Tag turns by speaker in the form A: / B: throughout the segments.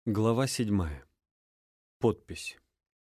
A: Глава 7. Подпись.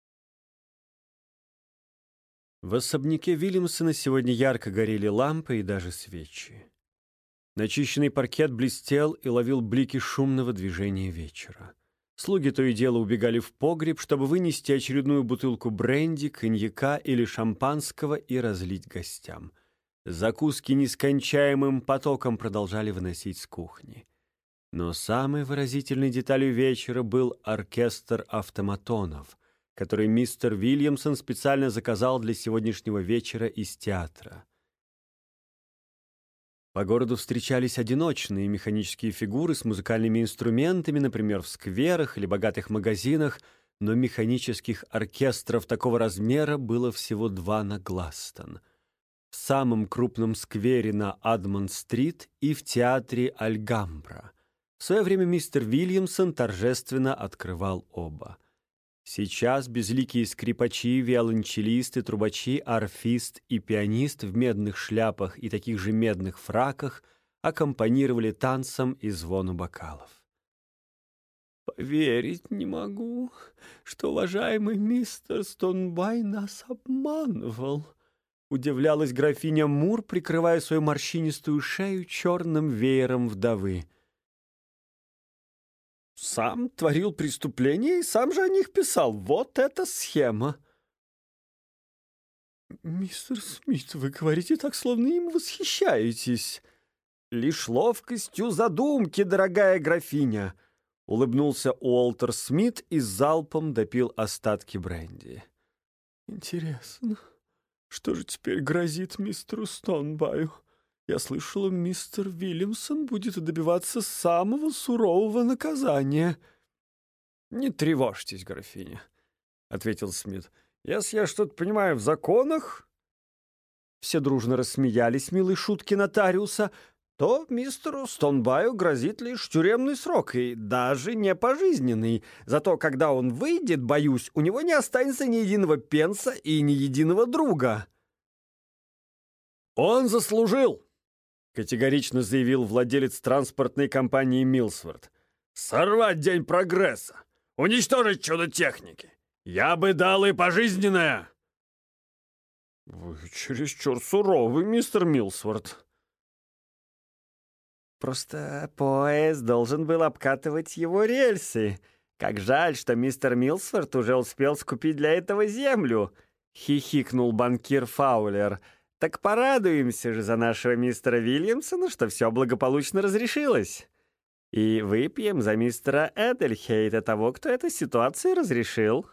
A: В особняке Вильямсона сегодня ярко горели лампы и даже свечи. Начищенный паркет блестел и ловил блики шумного движения вечера. Слуги то и дело убегали в погреб, чтобы вынести очередную бутылку бренди, коньяка или шампанского и разлить гостям. Закуски нескончаемым потоком продолжали выносить с кухни. Но самой выразительной деталью вечера был оркестр автоматонов, который мистер Вильямсон специально заказал для сегодняшнего вечера из театра. По городу встречались одиночные механические фигуры с музыкальными инструментами, например, в скверах или богатых магазинах, но механических оркестров такого размера было всего 2 на Гластон. В самом крупном сквере на Адмонд-стрит и в театре Альгамбра. В свое время мистер Вильямсон торжественно открывал оба. Сейчас безликие скрипачи, виолончелисты, трубачи, арфист и пианист в медных шляпах и таких же медных фраках аккомпанировали танцам и звону бокалов. «Поверить не могу, что уважаемый мистер Стонбай нас обманывал», удивлялась графиня Мур, прикрывая свою морщинистую шею черным веером вдовы. «Сам творил преступления и сам же о них писал. Вот эта схема!» «Мистер Смит, вы говорите так, словно им восхищаетесь». «Лишь ловкостью задумки, дорогая графиня», — улыбнулся Уолтер Смит и залпом допил остатки бренди. «Интересно, что же теперь грозит мистеру Стонбаю? Я слышала, мистер Вильямсон будет добиваться самого сурового наказания». «Не тревожьтесь, графиня», — ответил Смит. «Если я что-то понимаю в законах...» Все дружно рассмеялись милой шутки нотариуса. «То мистеру Стонбаю грозит лишь тюремный срок, и даже не пожизненный. Зато когда он выйдет, боюсь, у него не останется ни единого пенса и ни единого друга». «Он заслужил!» — категорично заявил владелец транспортной компании «Милсворт». «Сорвать День прогресса! Уничтожить чудо техники! Я бы дал и пожизненное!» «Вы чересчур суровый, мистер Милсворт». «Просто поезд должен был обкатывать его рельсы. Как жаль, что мистер Милсворт уже успел скупить для этого землю», — хихикнул банкир Фаулер. «Так порадуемся же за нашего мистера Вильямсона, что все благополучно разрешилось. И выпьем за мистера Эдельхейта, того, кто эту ситуацию разрешил».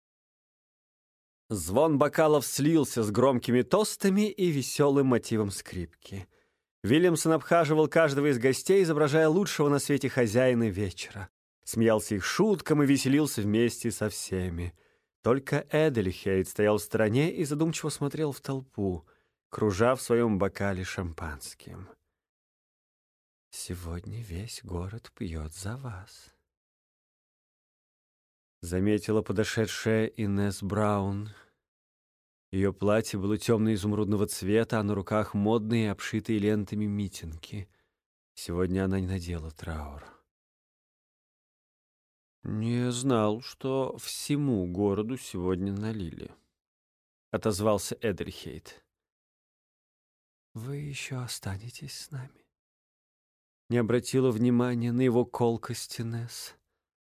A: Звон бокалов слился с громкими тостами и веселым мотивом скрипки. Вильямсон обхаживал каждого из гостей, изображая лучшего на свете хозяина вечера. Смеялся их шуткам и веселился вместе со всеми. Только Эдельхейт стоял в стороне и задумчиво смотрел в толпу, кружа в своем бокале шампанским. «Сегодня весь город пьет за вас», — заметила подошедшая Инесс Браун. Ее платье было темно-изумрудного цвета, а на руках модные, обшитые лентами митинги. Сегодня она не надела траур. «Не знал, что всему городу сегодня налили», — отозвался Эдельхейт. «Вы еще останетесь с нами?» Не обратила внимания на его колкость Инесс.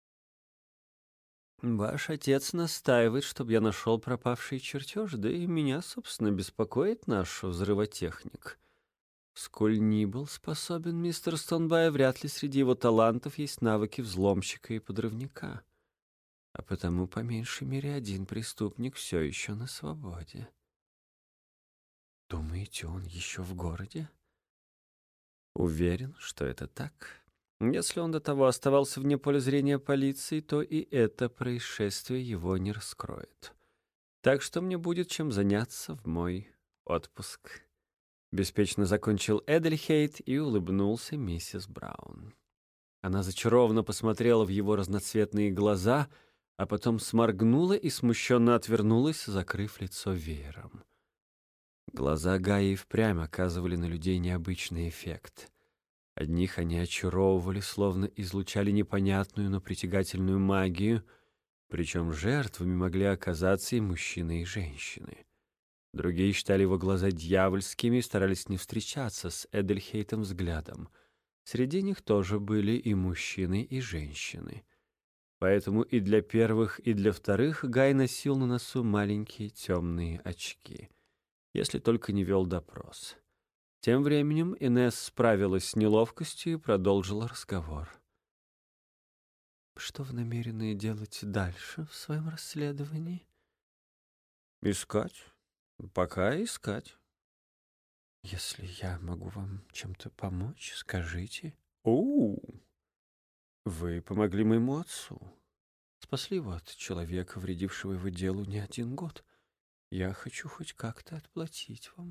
A: «Ваш отец настаивает, чтобы я нашел пропавший чертеж, да и меня, собственно, беспокоит наш взрывотехник. Сколь ни был способен мистер Стонбай, вряд ли среди его талантов есть навыки взломщика и подрывника. А потому, по меньшей мере, один преступник все еще на свободе. Думаете, он еще в городе?» Уверен, что это так. Если он до того оставался вне поля зрения полиции, то и это происшествие его не раскроет. Так что мне будет чем заняться в мой отпуск. Беспечно закончил Эдельхейт и улыбнулся миссис Браун. Она зачарованно посмотрела в его разноцветные глаза, а потом сморгнула и смущенно отвернулась, закрыв лицо веером. Глаза Гаи впрямь оказывали на людей необычный эффект. Одних они очаровывали, словно излучали непонятную, но притягательную магию, причем жертвами могли оказаться и мужчины, и женщины. Другие считали его глаза дьявольскими и старались не встречаться с Эдельхейтом взглядом. Среди них тоже были и мужчины, и женщины. Поэтому и для первых, и для вторых Гай носил на носу маленькие темные очки, если только не вел допрос. Тем временем Инесс справилась с неловкостью и продолжила разговор. «Что вы намерены делать дальше в своем расследовании?» «Искать. Пока искать». «Если я могу вам чем-то помочь, скажите». «Оу! Вы помогли моему отцу. Спасли его от человека, вредившего его делу не один год. Я хочу хоть как-то отплатить вам».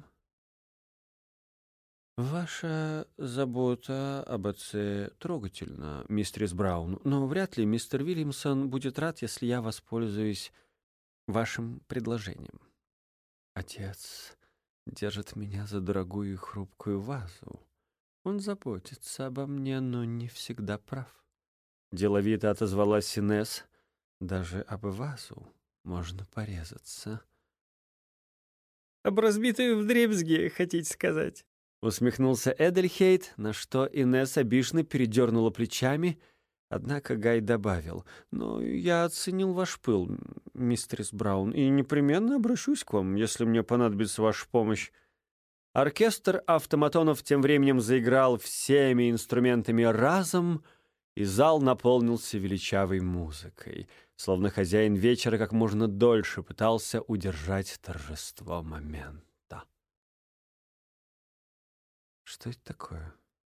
A: «Ваша забота об отце трогательна, мистерис Браун, но вряд ли мистер Вильямсон будет рад, если я воспользуюсь вашим предложением. Отец держит меня за дорогую и хрупкую вазу. Он заботится обо мне, но не всегда прав». Деловито отозвалась Инесс. «Даже об вазу можно порезаться».
B: «Об разбитую вдребезги, хотите сказать?»
A: Усмехнулся Эдельхейт, на что Инесс обиженно передернула плечами, однако Гай добавил: «Но я оценил ваш пыл, мистерис Браун, и непременно обращусь к вам, если мне понадобится ваша помощь». Оркестр автоматонов тем временем заиграл всеми инструментами разом, и зал наполнился величавой музыкой, словно хозяин вечера как можно дольше пытался удержать торжество момента. Что это такое?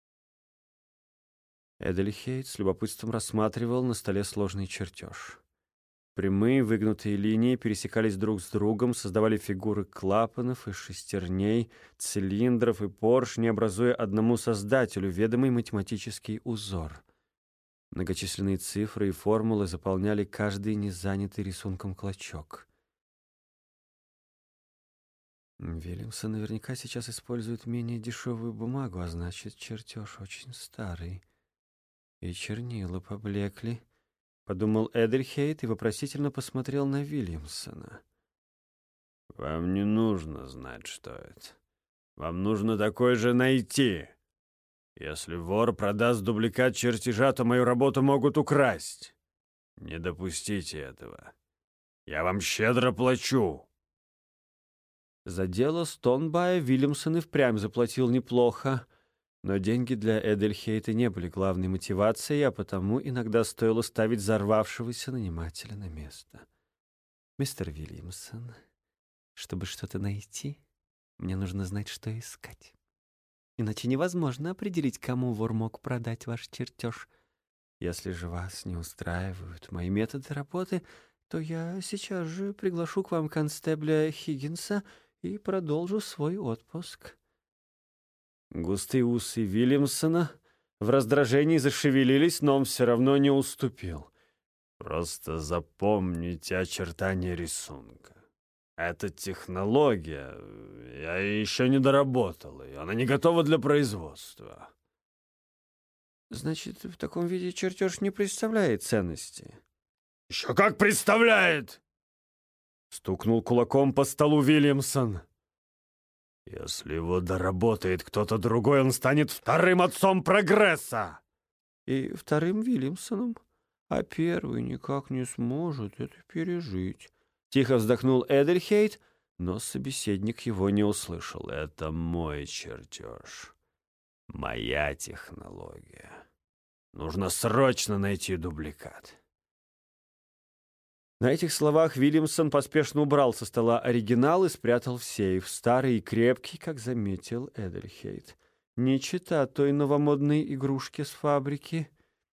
A: Эдельхейт с любопытством рассматривал на столе сложный чертеж. Прямые выгнутые линии пересекались друг с другом, создавали фигуры клапанов и шестерней, цилиндров и поршней, образуя одному создателю ведомый математический узор. Многочисленные цифры и формулы заполняли каждый незанятый рисунком клочок. Вильямсон наверняка сейчас использует менее дешевую бумагу, а значит, чертеж очень старый. И чернила поблекли, — подумал Эдельхейт и вопросительно посмотрел на Вильямсона. «Вам не нужно знать, что это. Вам нужно такой же найти. Если вор продаст дубликат чертежа, то мою работу могут украсть. Не допустите этого. Я вам щедро плачу». За дело Стонбая Вильямсон и впрямь заплатил неплохо, но деньги для Эдельхейта не были главной мотивацией, а потому иногда стоило ставить взорвавшегося нанимателя на место. «Мистер Вильямсон, чтобы что-то найти, мне нужно знать, что искать. Иначе невозможно определить, кому вор мог продать ваш чертеж. Если же вас не устраивают мои методы работы, то я сейчас же приглашу к вам констебля Хиггинса и продолжу свой отпуск». Густые усы Вильямсона в раздражении зашевелились, но он все равно не уступил. «Просто запомните очертания рисунка. Эта технология, я еще не доработал ее, она не готова для производства». «Значит, в таком виде чертеж не представляет ценности?» «Еще как представляет!» — стукнул кулаком по столу Вильямсон. «Если его доработает кто-то другой, он станет вторым отцом прогресса!» «И вторым Вильямсоном, а первый никак не сможет это пережить». Тихо вздохнул Эдельхейт, но собеседник его не услышал. «Это мой чертеж, моя технология. Нужно срочно найти дубликат». На этих словах Вильямсон поспешно убрал со стола оригинал и спрятал в сейф, старый и крепкий, как заметил Эдельхейт. Не чета той новомодной игрушки с фабрики.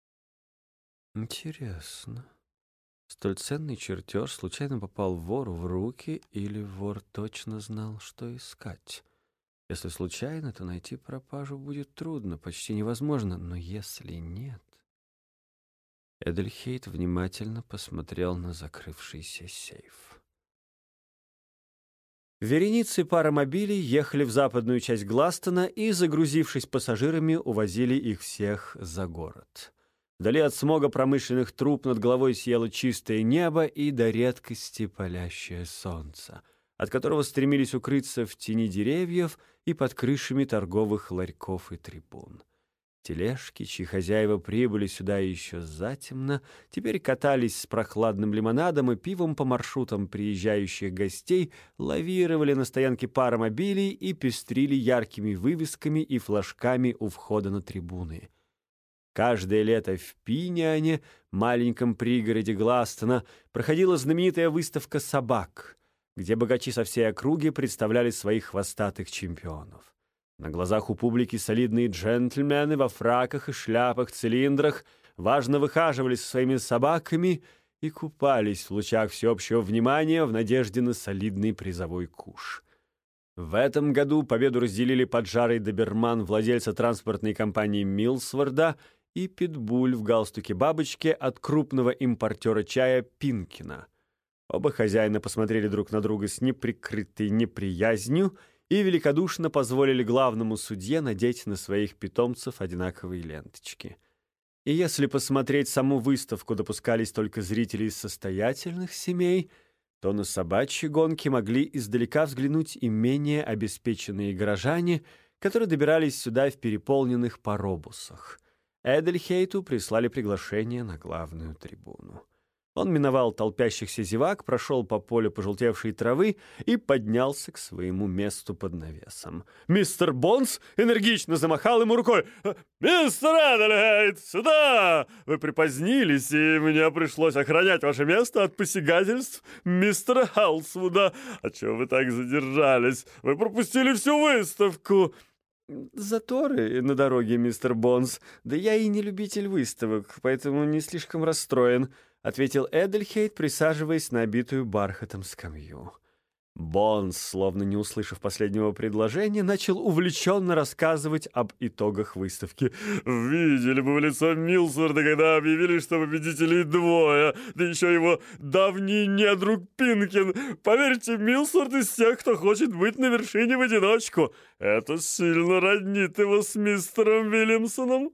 A: Интересно, столь ценный чертеж случайно попал вору в руки, или вор точно знал, что искать? Если случайно, то найти пропажу будет трудно, почти невозможно, но если нет... Эдельхейт внимательно посмотрел на закрывшийся сейф. Вереницы паромобилей ехали в западную часть Гластона и, загрузившись пассажирами, увозили их всех за город. Вдали от смога промышленных труб над головой сияло чистое небо и до редкости палящее солнце, от которого стремились укрыться в тени деревьев и под крышами торговых ларьков и трибун. Тележки, чьи хозяева прибыли сюда еще затемно, теперь катались с прохладным лимонадом и пивом по маршрутам приезжающих гостей, лавировали на стоянке паромобилей и пестрили яркими вывесками и флажками у входа на трибуны. Каждое лето в Пиняне, маленьком пригороде Гластона, проходила знаменитая выставка собак, где богачи со всей округи представляли своих хвостатых чемпионов. На глазах у публики солидные джентльмены во фраках и шляпах-цилиндрах важно выхаживали со своими собаками и купались в лучах всеобщего внимания в надежде на солидный призовой куш. В этом году победу разделили поджарый доберман владельца транспортной компании Милсворда и питбуль в галстуке бабочки от крупного импортера чая Пинкина. Оба хозяина посмотрели друг на друга с неприкрытой неприязнью и великодушно позволили главному судье надеть на своих питомцев одинаковые ленточки. И если посмотреть саму выставку допускались только зрители из состоятельных семей, то на собачьи гонки могли издалека взглянуть и менее обеспеченные горожане, которые добирались сюда в переполненных паробусах. Эдельхейту прислали приглашение на главную трибуну. Он миновал толпящихся зевак, прошел по полю пожелтевшей травы и поднялся к своему месту под навесом. Мистер Бонс энергично замахал ему рукой. «Мистер Эдельхейт, сюда! Вы припозднились, и мне пришлось охранять ваше место от посягательств мистера Халсвуда. А чего вы так задержались? Вы пропустили всю выставку!» «Заторы на дороге, мистер Бонс. Да я и не любитель выставок, поэтому не слишком расстроен», — ответил Эдельхейт, присаживаясь на обитую бархатом скамью. Бонс, словно не услышав последнего предложения, начал увлеченно рассказывать об итогах выставки. «Видели бы вы лицо Милсворда, когда объявили, что победителей двое, да еще его давний недруг Пинкин. Поверьте, Милсворд из тех, кто хочет быть на вершине в одиночку. Это сильно роднит его с мистером Вильямсоном».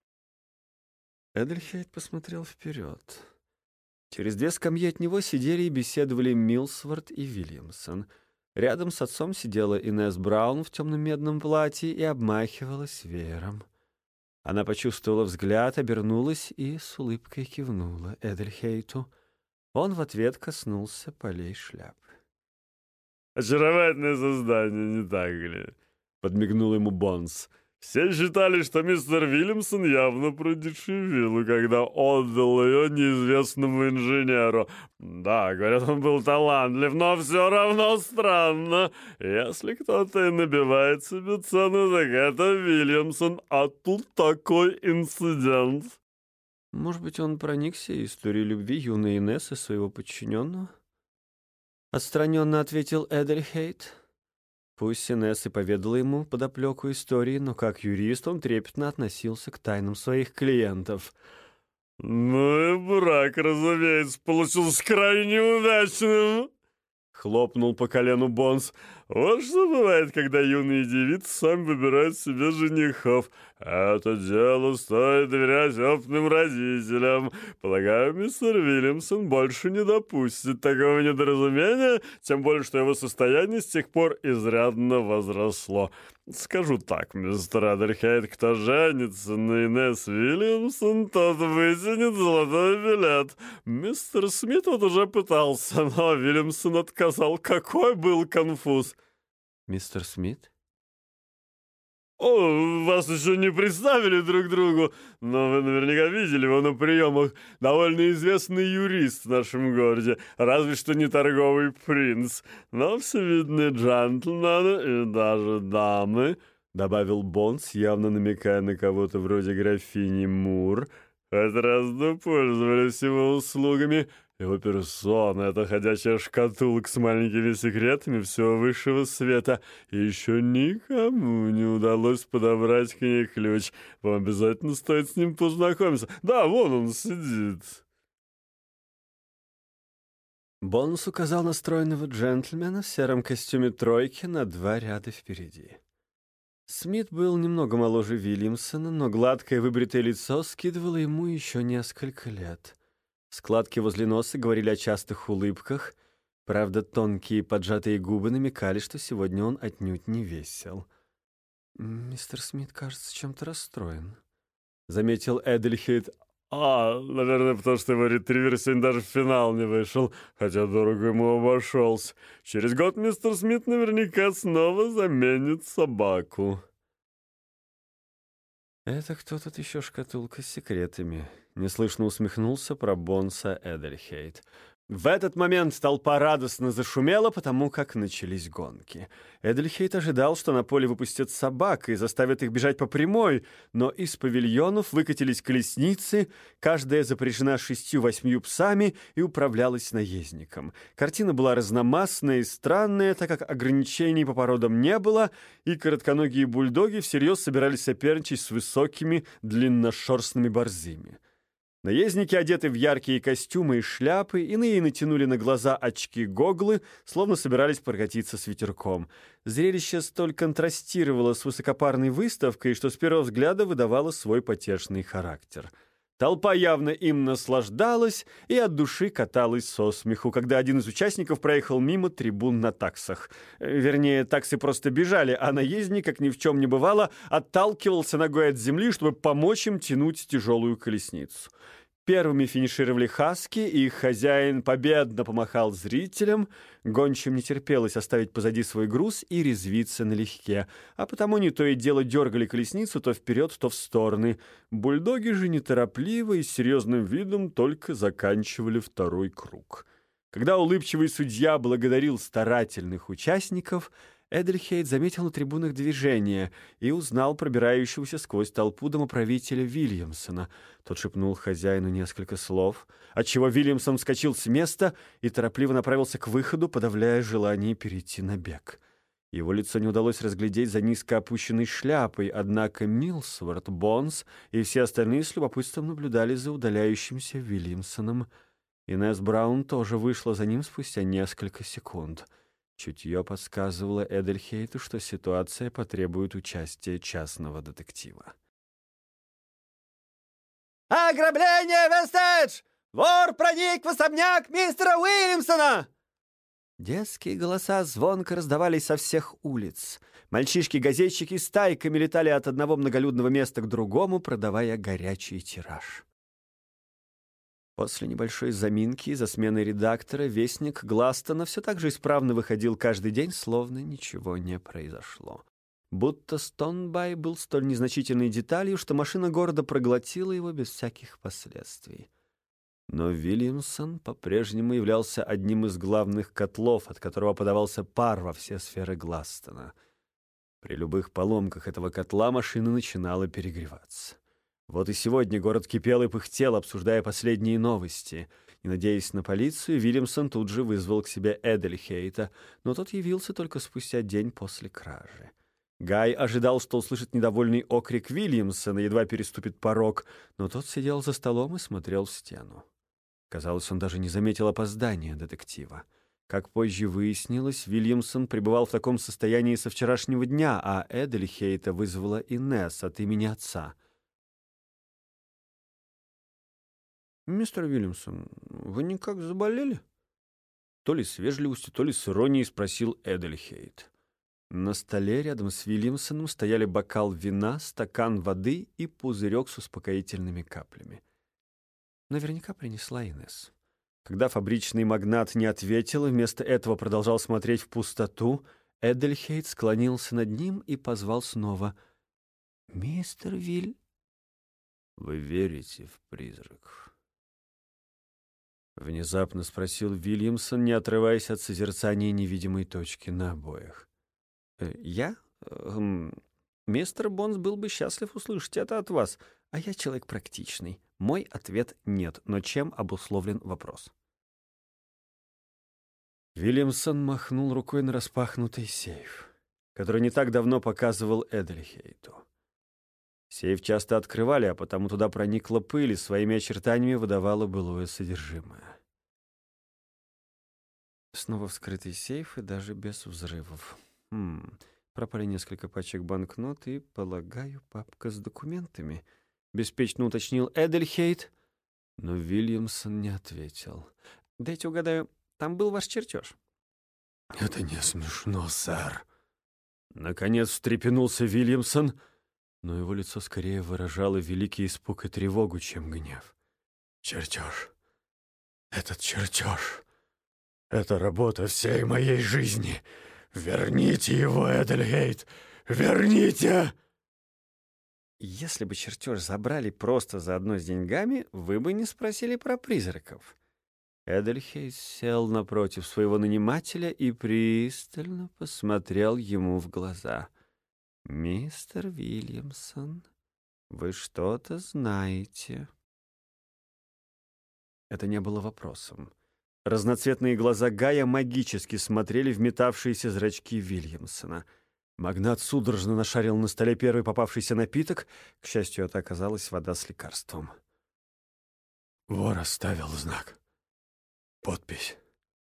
A: Эдельхейт посмотрел вперед. Через две скамьи от него сидели и беседовали Милсворд и Вильямсон. Рядом с отцом сидела Инесс Браун в темном медном платье и обмахивалась веером. Она почувствовала взгляд, обернулась и с улыбкой кивнула Эдельхейту. Он в ответ коснулся полей шляпы. «Очаровательное создание, не так ли?» — подмигнул ему Бонс. «Все считали, что мистер Вильямсон явно продешевил, когда отдал ее неизвестному инженеру. Да, говорят, он был талантлив, но все равно странно. Если кто-то и набивает себе цену, так это Вильямсон, а тут такой инцидент». «Может быть, он проникся историей любви юной Инессы своего подчиненного?» — отстраненно ответил Эдельхейт. Пусть Инесс и поведала ему подоплеку истории, но как юрист он трепетно относился к тайнам своих клиентов. «Ну и брак, разумеется, получился крайне удачным», — хлопнул по колену Бонс. «Вот что бывает, когда юные девицы сами выбирают себе женихов. Это дело стоит доверять опытным родителям. Полагаю, мистер Вильямсон больше не допустит такого недоразумения, тем более, что его состояние с тех пор изрядно возросло. Скажу так, мистер Эдельхейт, кто женится на Инесс Вильямсон, тот вытянет золотой билет. Мистер Смит вот уже пытался, но Вильямсон отказал. Какой был конфуз!» «Мистер Смит?» «О, вас еще не представили друг другу, но вы наверняка видели его на приемах. Довольно известный юрист в нашем городе, разве что не торговый принц. Но все видны джентльмены и даже дамы», — добавил Бонс, явно намекая на кого-то вроде графини Мур, «хоть раз пользовались его услугами. Его персона — это ходячая шкатулка с маленькими секретами всего высшего света, и еще никому не удалось подобрать к ней ключ. Вам обязательно стоит с ним познакомиться. Да, вон он сидит». Бонс указал на стройного джентльмена в сером костюме тройки на 2 ряда впереди. Смит был немного моложе Вильямсона, но гладкое выбритое лицо скидывало ему еще несколько лет. Складки возле носа говорили о частых улыбках, правда, тонкие поджатые губы намекали, что сегодня он отнюдь не весел. «Мистер Смит, кажется, чем-то расстроен», — заметил Эдельхейт.
C: Наверное, потому что его ретривер сегодня даже в финал не вышел, хотя дорого ему обошелся. Через год мистер Смит наверняка снова заменит собаку».
A: «Это кто тут еще шкатулка с секретами?» — неслышно усмехнулся про Бонса Эдельхейт. В этот момент толпа радостно зашумела, потому как начались гонки. Эдельхейт ожидал, что на поле выпустят собак и заставят их бежать по прямой, но из павильонов выкатились колесницы, каждая запряжена 6-8 псами и управлялась наездником. Картина была разномастная и странная, так как ограничений по породам не было, и коротконогие бульдоги всерьез собирались соперничать с высокими длинношерстными борзыми. Наездники одеты в яркие костюмы и шляпы, иные натянули на глаза очки-гоглы, словно собирались прокатиться с ветерком. Зрелище столь контрастировало с высокопарной выставкой, что с первого взгляда выдавало свой потешный характер. Толпа явно им наслаждалась и от души каталась со смеху, когда один из участников проехал мимо трибун на таксах. Вернее, таксы просто бежали, а наездник, как ни в чем не бывало, отталкивался ногой от земли, чтобы помочь им тянуть тяжелую колесницу. Первыми финишировали хаски, и их хозяин победно помахал зрителям. Гончим не терпелось оставить позади свой груз и резвиться налегке, а потому не то и дело дергали колесницу то вперед, то в стороны. Бульдоги же неторопливо и с серьезным видом только заканчивали второй круг. Когда улыбчивый судья благодарил старательных участников, Эдельхейт заметил на трибунах движение и узнал пробирающегося сквозь толпу домоправителя Вильямсона. Тот шепнул хозяину несколько слов, отчего Вильямсон вскочил с места и торопливо направился к выходу, подавляя желание перейти на бег. Его лицо не удалось разглядеть за низко опущенной шляпой, однако Милсворт, Бонс и все остальные с любопытством наблюдали за удаляющимся Вильямсоном. Инесс Браун тоже вышла за ним спустя несколько секунд. Чутье подсказывало Эдельхейту, что ситуация потребует участия частного детектива. «Ограбление, Вестедж! Вор проник в особняк мистера Уильямсона!» Детские голоса звонко раздавались со всех улиц. Мальчишки-газетчики стайками летали от одного многолюдного места к другому, продавая горячий тираж. После небольшой заминки из-за смены редактора вестник Гластона все так же исправно выходил каждый день, словно ничего не произошло. Будто Стонбай был столь незначительной деталью, что машина города проглотила его без всяких последствий. Но Вильямсон по-прежнему являлся одним из главных котлов, от которого подавался пар во все сферы Гластона. При любых поломках этого котла машина начинала перегреваться. Вот и сегодня город кипел и пыхтел, обсуждая последние новости. Не надеясь на полицию, Вильямсон тут же вызвал к себе Эдельхейта, но тот явился только спустя день после кражи. Гай ожидал, что услышит недовольный окрик Вильямсона, едва переступит порог, но тот сидел за столом и смотрел в стену. Казалось, он даже не заметил опоздания детектива. Как позже выяснилось, Вильямсон пребывал в таком состоянии со вчерашнего дня, а Эдельхейта вызвала Инесс от имени отца. «Мистер Вильямсон, вы никак заболели?» То ли с вежливостью, то ли с иронией спросил Эдельхейт. На столе рядом с Вильямсоном стояли бокал вина, стакан воды и пузырек с успокоительными каплями. Наверняка принесла Инесс. Когда фабричный магнат не ответил и вместо этого продолжал смотреть в пустоту, Эдельхейт склонился над ним и позвал снова. «Мистер Виль...» «Вы верите в призраков?» Внезапно спросил Вильямсон, не отрываясь от созерцания невидимой точки на обоях. «Я? Мистер Бонс был бы счастлив услышать это от вас, а я человек практичный. Мой ответ — нет, но чем обусловлен вопрос?» Вильямсон махнул рукой на распахнутый сейф, который не так давно показывал Эдельхейту. Сейф часто открывали, а потому туда проникла пыль и своими очертаниями выдавала былое содержимое. Снова вскрытый сейф и даже без взрывов. Пропали несколько пачек банкнот и, полагаю, папка с документами. Беспечно уточнил Эдельхейт, но Вильямсон не ответил. Дайте угадаю, там был ваш чертеж? Это не смешно, сэр. Наконец встрепенулся Вильямсон, но его лицо скорее выражало великий испуг и тревогу, чем гнев. Чертеж. Этот чертеж. Это работа всей моей жизни. Верните его, Эдельхейт! Верните! Если бы чертеж забрали просто заодно с деньгами, вы бы не спросили про призраков. Эдельхейт сел напротив своего нанимателя и пристально посмотрел ему в глаза. «Мистер Вильямсон, вы что-то знаете?» Это не было вопросом. Разноцветные глаза Гая магически смотрели в метавшиеся зрачки Вильямсона. Магнат судорожно нашарил на столе первый попавшийся напиток. К счастью, это оказалась вода с лекарством. «Вор оставил знак. Подпись»,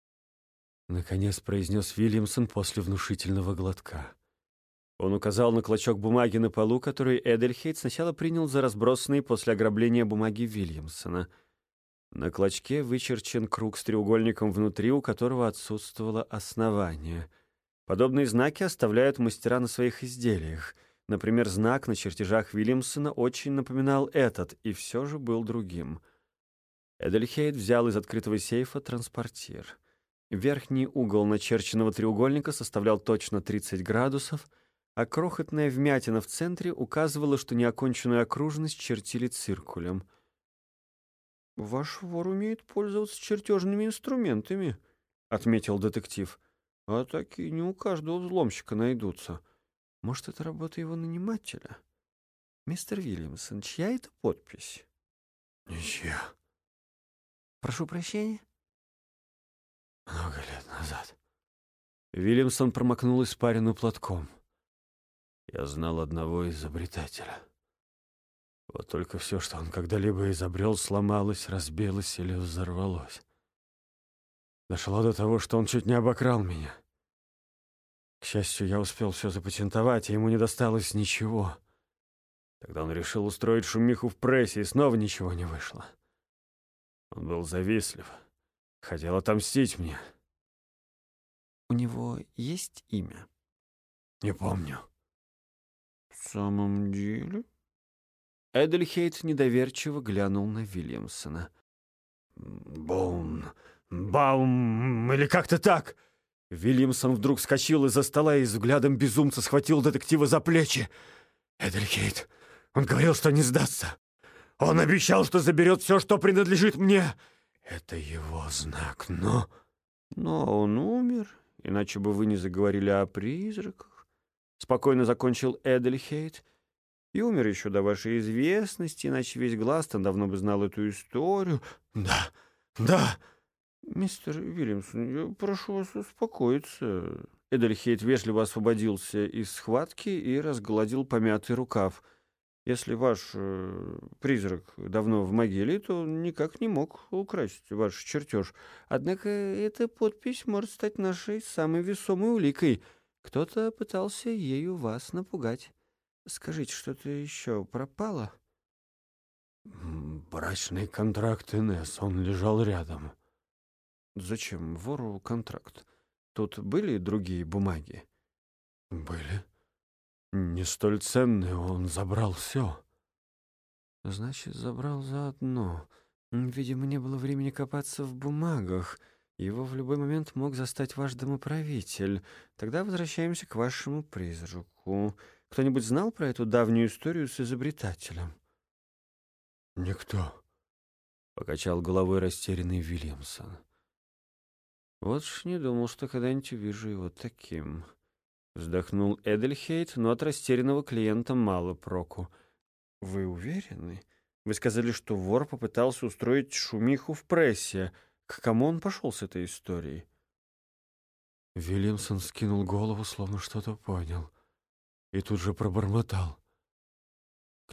A: — наконец произнес Вильямсон после внушительного глотка. Он указал на клочок бумаги на полу, который Эдельхейт сначала принял за разбросанные после ограбления бумаги Вильямсона. На клочке вычерчен круг с треугольником внутри, у которого отсутствовало основание. Подобные знаки оставляют мастера на своих изделиях. Например, знак на чертежах Вильямсона очень напоминал этот, и все же был другим. Эдельхейт взял из открытого сейфа транспортир. Верхний угол начерченного треугольника составлял точно 30 градусов, а крохотная вмятина в центре указывала, что неоконченную окружность чертили циркулем. «Ваш вор умеет пользоваться чертежными инструментами», — отметил детектив. «А такие не у каждого взломщика найдутся. Может, это работа его нанимателя? Мистер Вильямсон, чья это подпись?» «Ничья». «Прошу прощения?» «Много лет назад». Вильямсон промокнул испарину платком. «Я знал одного изобретателя. Вот только все, что он когда-либо изобрел, сломалось, разбилось или взорвалось. Дошло до того, что он чуть не обокрал меня. К счастью, я успел все запатентовать, и ему не досталось ничего. Тогда он решил устроить шумиху в прессе, и снова ничего не вышло. Он был завистлив, хотел отомстить мне». «У него есть имя?» «Не помню». «В самом деле?» Эдельхейт недоверчиво глянул на Вильямсона. «Боун, Баум или как-то так!» Вильямсон вдруг вскочил из-за стола и взглядом безумца схватил детектива за плечи. «Эдельхейт, он говорил, что не сдастся. Он обещал, что заберет все, что принадлежит мне. Это его знак, но...» «Но он умер, иначе бы вы не заговорили о призраках», — спокойно закончил Эдельхейт. «И умер еще до вашей известности, иначе весь Гластон давно бы знал эту историю». «Да, да!» «Мистер Вильямсон, я прошу вас успокоиться». Эдельхейт вежливо освободился из схватки и разгладил помятый рукав. «Если ваш призрак давно в могиле, то он никак не мог украсть ваш чертеж. Однако эта подпись может стать нашей самой весомой уликой. Кто-то пытался ею вас напугать. Скажите, что-то еще пропало?» «Брачный контракт Инесс, он лежал рядом». «Зачем вору контракт? Тут были другие бумаги?» «Были. Не столь ценные, он забрал все». «Значит, забрал заодно. Видимо, не было времени копаться в бумагах. Его в любой момент мог застать ваш домоправитель. Тогда возвращаемся к вашему призраку. Кто-нибудь знал про эту давнюю историю с изобретателем?» «Никто», — покачал головой растерянный Вильямсон. «Вот ж не думал, что когда-нибудь увижу его таким». Вздохнул Эдельхейт, но от растерянного клиента мало проку. «Вы уверены? Вы сказали, что вор попытался устроить шумиху в прессе. К кому он пошел с этой историей?» Вильямсон скинул голову, словно что-то понял, и тут же пробормотал. «К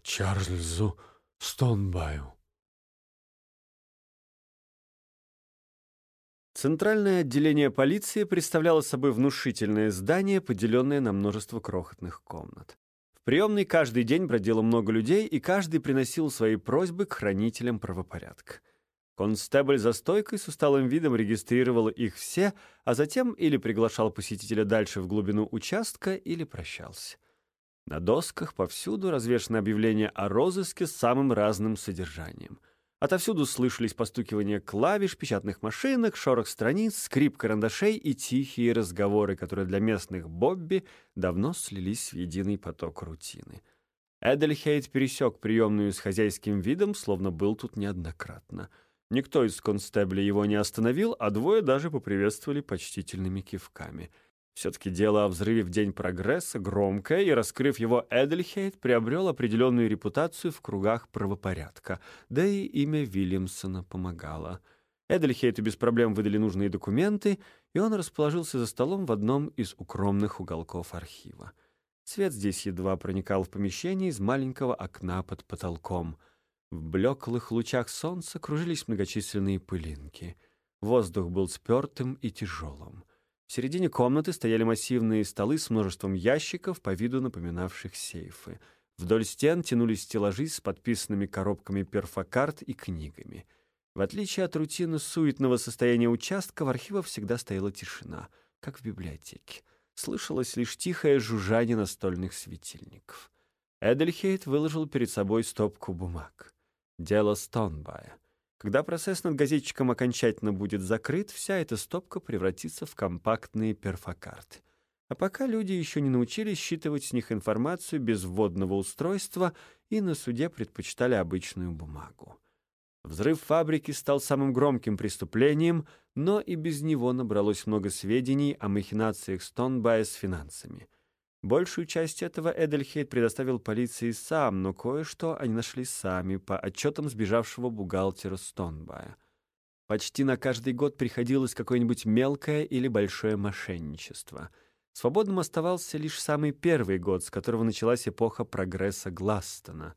A: Центральное отделение полиции представляло собой внушительное здание, поделенное на множество крохотных комнат. В приемной каждый день бродило много людей, и каждый приносил свои просьбы к хранителям правопорядка. Констебль за стойкой с усталым видом регистрировал их все, а затем или приглашал посетителя дальше в глубину участка, или прощался. На досках повсюду развешаны объявления о розыске с самым разным содержанием. Отовсюду слышались постукивания клавиш, печатных машинок, шорох страниц, скрип карандашей и тихие разговоры, которые для местных Бобби давно слились в единый поток рутины. Эдельхейт пересек приемную с хозяйским видом, словно был тут неоднократно. Никто из констеблей его не остановил, а двое даже поприветствовали почтительными кивками. Все-таки дело о взрыве в День прогресса громкое, и, раскрыв его, Эдельхейт приобрел определенную репутацию в кругах правопорядка, да и имя Вильямсона помогало. Эдельхейту без проблем выдали нужные документы, и он расположился за столом в одном из укромных уголков архива. Свет здесь едва проникал в помещение из маленького окна под потолком. В блеклых лучах солнца кружились многочисленные пылинки. Воздух был спертым и тяжелым. В середине комнаты стояли массивные столы с множеством ящиков, по виду напоминавших сейфы. Вдоль стен тянулись стеллажи с подписанными коробками перфокарт и книгами. В отличие от рутины суетного состояния участка, в архивах всегда стояла тишина, как в библиотеке. Слышалось лишь тихое жужжание настольных светильников. Эдельхейт выложил перед собой стопку бумаг. Дело Стонбая. Когда процесс над газетчиком окончательно будет закрыт, вся эта стопка превратится в компактные перфокарты. А пока люди еще не научились считывать с них информацию без вводного устройства и на суде предпочитали обычную бумагу. Взрыв фабрики стал самым громким преступлением, но и без него набралось много сведений о махинациях Стонбая с финансами. Большую часть этого Эдельхейт предоставил полиции сам, но кое-что они нашли сами по отчетам сбежавшего бухгалтера Стонбая. Почти на каждый год приходилось какое-нибудь мелкое или большое мошенничество. Свободным оставался лишь самый первый год, с которого началась эпоха прогресса Гластона,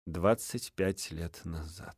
A: 25 лет назад.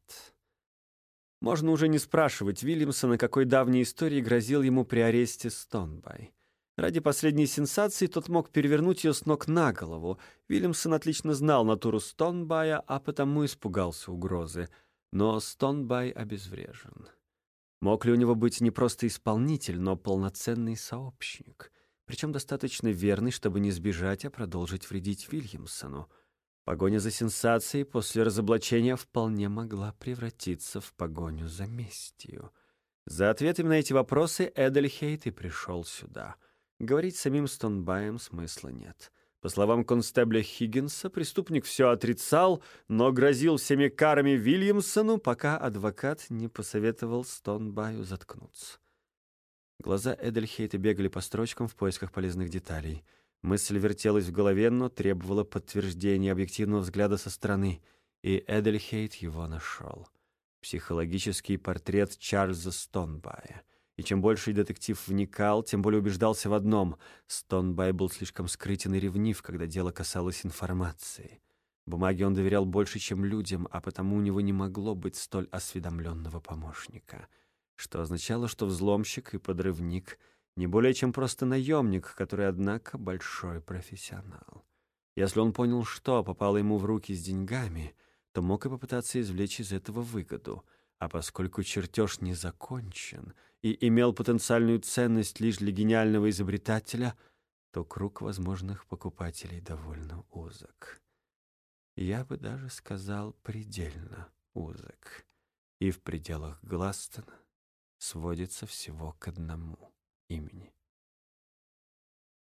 A: Можно уже не спрашивать Вильямсона, какой давней историей грозил ему при аресте Стонбай. Ради последней сенсации тот мог перевернуть ее с ног на голову. Вильямсон отлично знал натуру Стонбая, а потому испугался угрозы. Но Стонбай обезврежен. Мог ли у него быть не просто исполнитель, но полноценный сообщник? Причем достаточно верный, чтобы не сбежать, а продолжить вредить Вильямсону. Погоня за сенсацией после разоблачения вполне могла превратиться в погоню за местью. За ответами на эти вопросы Эдельхейт и пришел сюда. Говорить самим Стонбаем смысла нет. По словам констебля Хиггинса, преступник все отрицал, но грозил всеми карами Вильямсону, пока адвокат не посоветовал Стонбаю заткнуться. Глаза Эдельхейта бегали по строчкам в поисках полезных деталей. Мысль вертелась в голове, но требовала подтверждения объективного взгляда со стороны, и Эдельхейт его нашел. Психологический портрет Чарльза Стонбая. И чем больше детектив вникал, тем более убеждался в одном — Стонбай был слишком скрытен и ревнив, когда дело касалось информации. Бумаге он доверял больше, чем людям, а потому у него не могло быть столь осведомленного помощника. Что означало, что взломщик и подрывник — не более чем просто наемник, который, однако, большой профессионал. Если он понял, что попало ему в руки с деньгами, то мог и попытаться извлечь из этого выгоду. А поскольку чертеж не закончен и имел потенциальную ценность лишь для гениального изобретателя, то круг возможных покупателей довольно узок. Я бы даже сказал, предельно узок. И в пределах Гластона сводится всего к одному имени.